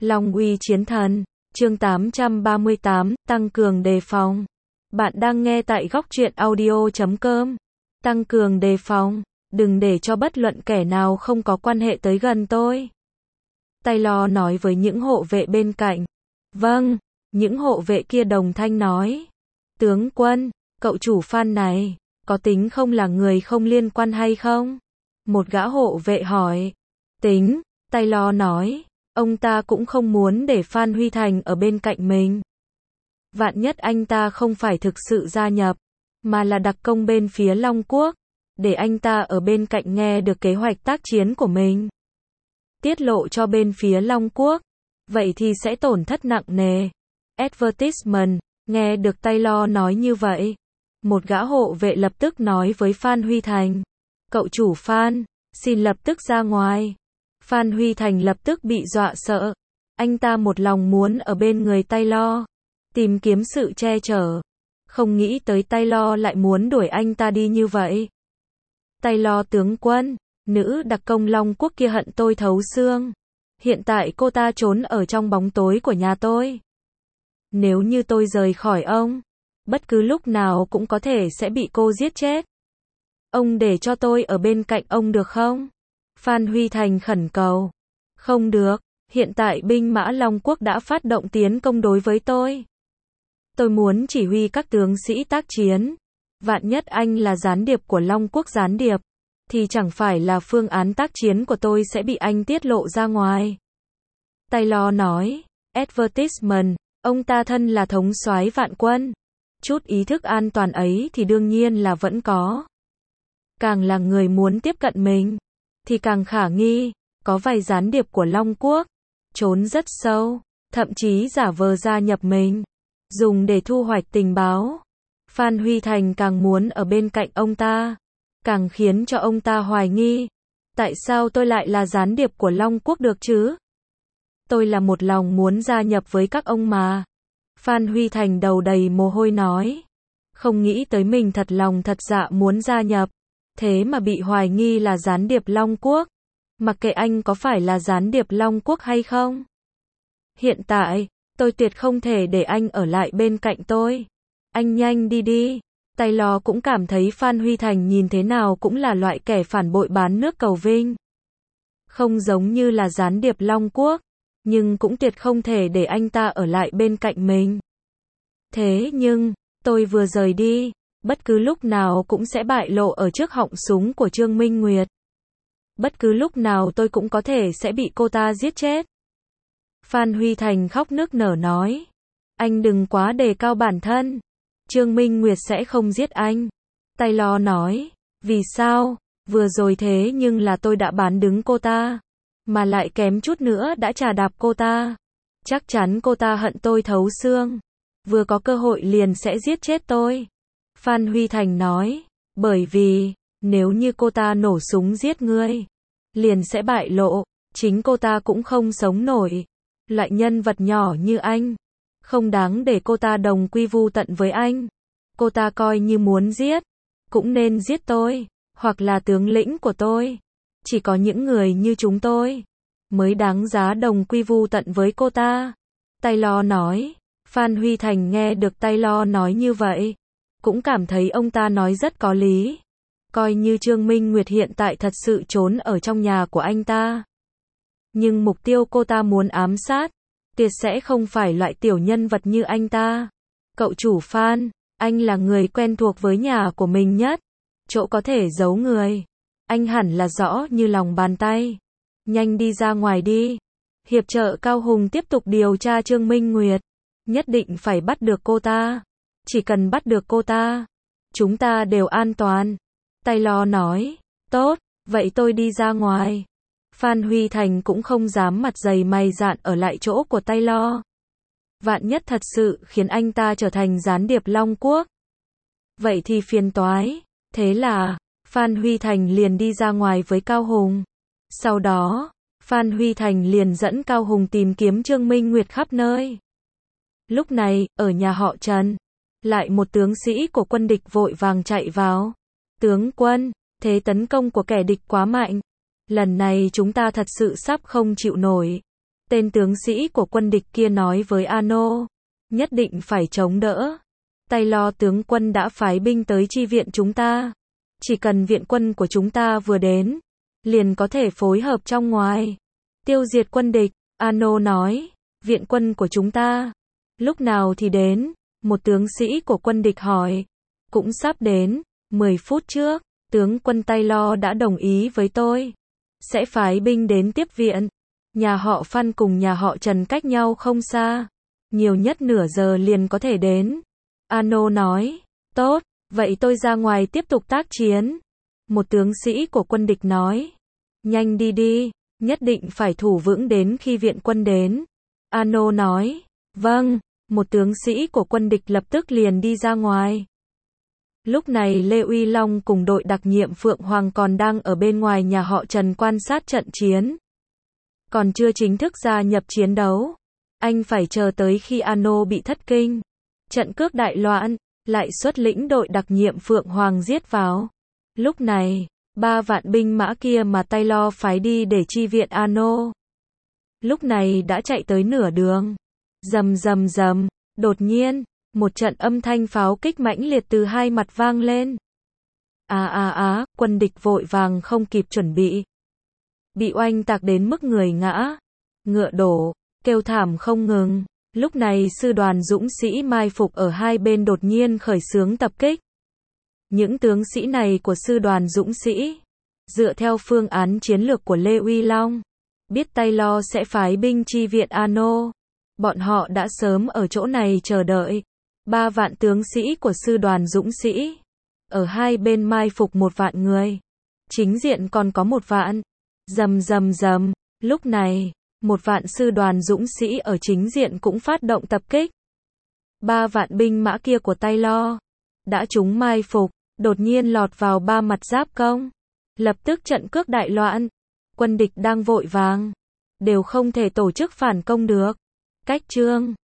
Long uy chiến thần, chương 838, tăng cường đề phòng. Bạn đang nghe tại góc truyện audio.com. Tăng cường đề phòng, đừng để cho bất luận kẻ nào không có quan hệ tới gần tôi. Taylor nói với những hộ vệ bên cạnh. Vâng, những hộ vệ kia đồng thanh nói. Tướng quân, cậu chủ Phan này, có tính không là người không liên quan hay không? Một gã hộ vệ hỏi. Tính, Taylor nói. Ông ta cũng không muốn để Phan Huy Thành ở bên cạnh mình. Vạn nhất anh ta không phải thực sự gia nhập, mà là đặc công bên phía Long Quốc, để anh ta ở bên cạnh nghe được kế hoạch tác chiến của mình. Tiết lộ cho bên phía Long Quốc, vậy thì sẽ tổn thất nặng nề. Advertisement, nghe được Taylor nói như vậy. Một gã hộ vệ lập tức nói với Phan Huy Thành. Cậu chủ Phan, xin lập tức ra ngoài. Phan Huy Thành lập tức bị dọa sợ. Anh ta một lòng muốn ở bên người Taylor, tìm kiếm sự che chở. Không nghĩ tới Taylor lại muốn đuổi anh ta đi như vậy. Taylor tướng quân, nữ đặc công Long Quốc kia hận tôi thấu xương. Hiện tại cô ta trốn ở trong bóng tối của nhà tôi. Nếu như tôi rời khỏi ông, bất cứ lúc nào cũng có thể sẽ bị cô giết chết. Ông để cho tôi ở bên cạnh ông được không? Phan Huy Thành khẩn cầu. Không được, hiện tại binh mã Long Quốc đã phát động tiến công đối với tôi. Tôi muốn chỉ huy các tướng sĩ tác chiến. Vạn nhất anh là gián điệp của Long Quốc gián điệp, thì chẳng phải là phương án tác chiến của tôi sẽ bị anh tiết lộ ra ngoài. Taylor nói. Advertisement, ông ta thân là thống soái vạn quân. Chút ý thức an toàn ấy thì đương nhiên là vẫn có. Càng là người muốn tiếp cận mình, thì càng khả nghi. Có vài gián điệp của Long Quốc trốn rất sâu, thậm chí giả vờ gia nhập mình, dùng để thu hoạch tình báo. Phan Huy Thành càng muốn ở bên cạnh ông ta, càng khiến cho ông ta hoài nghi. Tại sao tôi lại là gián điệp của Long Quốc được chứ? Tôi là một lòng muốn gia nhập với các ông mà. Phan Huy Thành đầu đầy mồ hôi nói. Không nghĩ tới mình thật lòng thật dạ muốn gia nhập, thế mà bị hoài nghi là gián điệp Long Quốc. Mặc kệ anh có phải là gián điệp Long Quốc hay không. Hiện tại, tôi tuyệt không thể để anh ở lại bên cạnh tôi. Anh nhanh đi đi. Taylor cũng cảm thấy Phan Huy Thành nhìn thế nào cũng là loại kẻ phản bội bán nước cầu vinh. Không giống như là gián điệp Long Quốc, nhưng cũng tuyệt không thể để anh ta ở lại bên cạnh mình. Thế nhưng, tôi vừa rời đi, bất cứ lúc nào cũng sẽ bại lộ ở trước họng súng của Trương Minh Nguyệt. Bất cứ lúc nào tôi cũng có thể sẽ bị cô ta giết chết. Phan Huy Thành khóc nức nở nói. Anh đừng quá đề cao bản thân. Trương Minh Nguyệt sẽ không giết anh. Taylor nói. Vì sao? Vừa rồi thế nhưng là tôi đã bán đứng cô ta. Mà lại kém chút nữa đã chà đạp cô ta. Chắc chắn cô ta hận tôi thấu xương. Vừa có cơ hội liền sẽ giết chết tôi. Phan Huy Thành nói. Bởi vì, nếu như cô ta nổ súng giết ngươi, liền sẽ bại lộ. Chính cô ta cũng không sống nổi. Loại nhân vật nhỏ như anh, không đáng để cô ta đồng quy vu tận với anh. Cô ta coi như muốn giết, cũng nên giết tôi, hoặc là tướng lĩnh của tôi. Chỉ có những người như chúng tôi mới đáng giá đồng quy vu tận với cô ta. Taylor nói. Phan Huy Thành nghe được Taylor nói như vậy, cũng cảm thấy ông ta nói rất có lý. Coi như Trương Minh Nguyệt hiện tại thật sự trốn ở trong nhà của anh ta, nhưng mục tiêu cô ta muốn ám sát, tuyệt sẽ không phải loại tiểu nhân vật như anh ta. Cậu chủ Phan, anh là người quen thuộc với nhà của mình nhất. Chỗ có thể giấu người, anh hẳn là rõ như lòng bàn tay. Nhanh đi ra ngoài đi. Hiệp trợ Cao Hùng tiếp tục điều tra Trương Minh Nguyệt. Nhất định phải bắt được cô ta. Chỉ cần bắt được cô ta, chúng ta đều an toàn. Taylor nói. Tốt, vậy tôi đi ra ngoài. Phan Huy Thành cũng không dám mặt dày mày dạn ở lại chỗ của Taylor. Vạn nhất thật sự khiến anh ta trở thành gián điệp Long Quốc, vậy thì phiền toái. Thế là, Phan Huy Thành liền đi ra ngoài với Cao Hùng. Sau đó, Phan Huy Thành liền dẫn Cao Hùng tìm kiếm Trương Minh Nguyệt khắp nơi. Lúc này, ở nhà họ Trần, lại một tướng sĩ của quân địch vội vàng chạy vào. Tướng quân, thế tấn công của kẻ địch quá mạnh. Lần này chúng ta thật sự sắp không chịu nổi. Tên tướng sĩ của quân địch kia nói với Ano, nhất định phải chống đỡ. Taylor tướng quân đã phái binh tới chi viện chúng ta. Chỉ cần viện quân của chúng ta vừa đến, liền có thể phối hợp trong ngoài, tiêu diệt quân địch. Ano nói, viện quân của chúng ta, lúc nào thì đến? Một tướng sĩ của quân địch hỏi. Cũng sắp đến, 10 phút trước, tướng quân Taylor đã đồng ý với tôi. Sẽ phái binh đến tiếp viện. Nhà họ Phan cùng nhà họ Trần cách nhau không xa. Nhiều nhất nửa giờ liền có thể đến. Ano nói, tốt, vậy tôi ra ngoài tiếp tục tác chiến. Một tướng sĩ của quân địch nói, nhanh đi đi, nhất định phải thủ vững đến khi viện quân đến. Ano nói, vâng, một tướng sĩ của quân địch lập tức liền đi ra ngoài. Lúc này Lê Uy Long cùng đội đặc nhiệm Phượng Hoàng còn đang ở bên ngoài nhà họ Trần quan sát trận chiến. Còn chưa chính thức gia nhập chiến đấu. Anh phải chờ tới khi Ano bị thất kinh. Trận cước đại loạn, lại xuất lĩnh đội đặc nhiệm Phượng Hoàng giết vào. Lúc này, 3 vạn binh mã kia mà Taylor phái đi để chi viện Ano. Lúc này đã chạy tới nửa đường. Rầm rầm rầm, đột nhiên, một trận âm thanh pháo kích mãnh liệt từ hai mặt vang lên. Quân địch vội vàng không kịp chuẩn bị. Bị oanh tạc đến mức người ngã, ngựa đổ, kêu thảm không ngừng. Lúc này sư đoàn dũng sĩ mai phục ở hai bên đột nhiên khởi xướng tập kích. Những tướng sĩ này của sư đoàn dũng sĩ, dựa theo phương án chiến lược của Lê Uy Long, biết Taylor sẽ phái binh chi viện Ano. Bọn họ đã sớm ở chỗ này chờ đợi. 3 vạn tướng sĩ của sư đoàn dũng sĩ, ở hai bên mai phục 1 vạn người. Chính diện còn có 1 vạn. Rầm rầm rầm, lúc này, 1 vạn sư đoàn dũng sĩ ở chính diện cũng phát động tập kích. 3 vạn binh mã kia của Taylor đã trúng mai phục, đột nhiên lọt vào 3 mặt giáp công. Lập tức trận cước đại loạn. Quân địch đang vội vàng, đều không thể tổ chức phản công được. Cách chương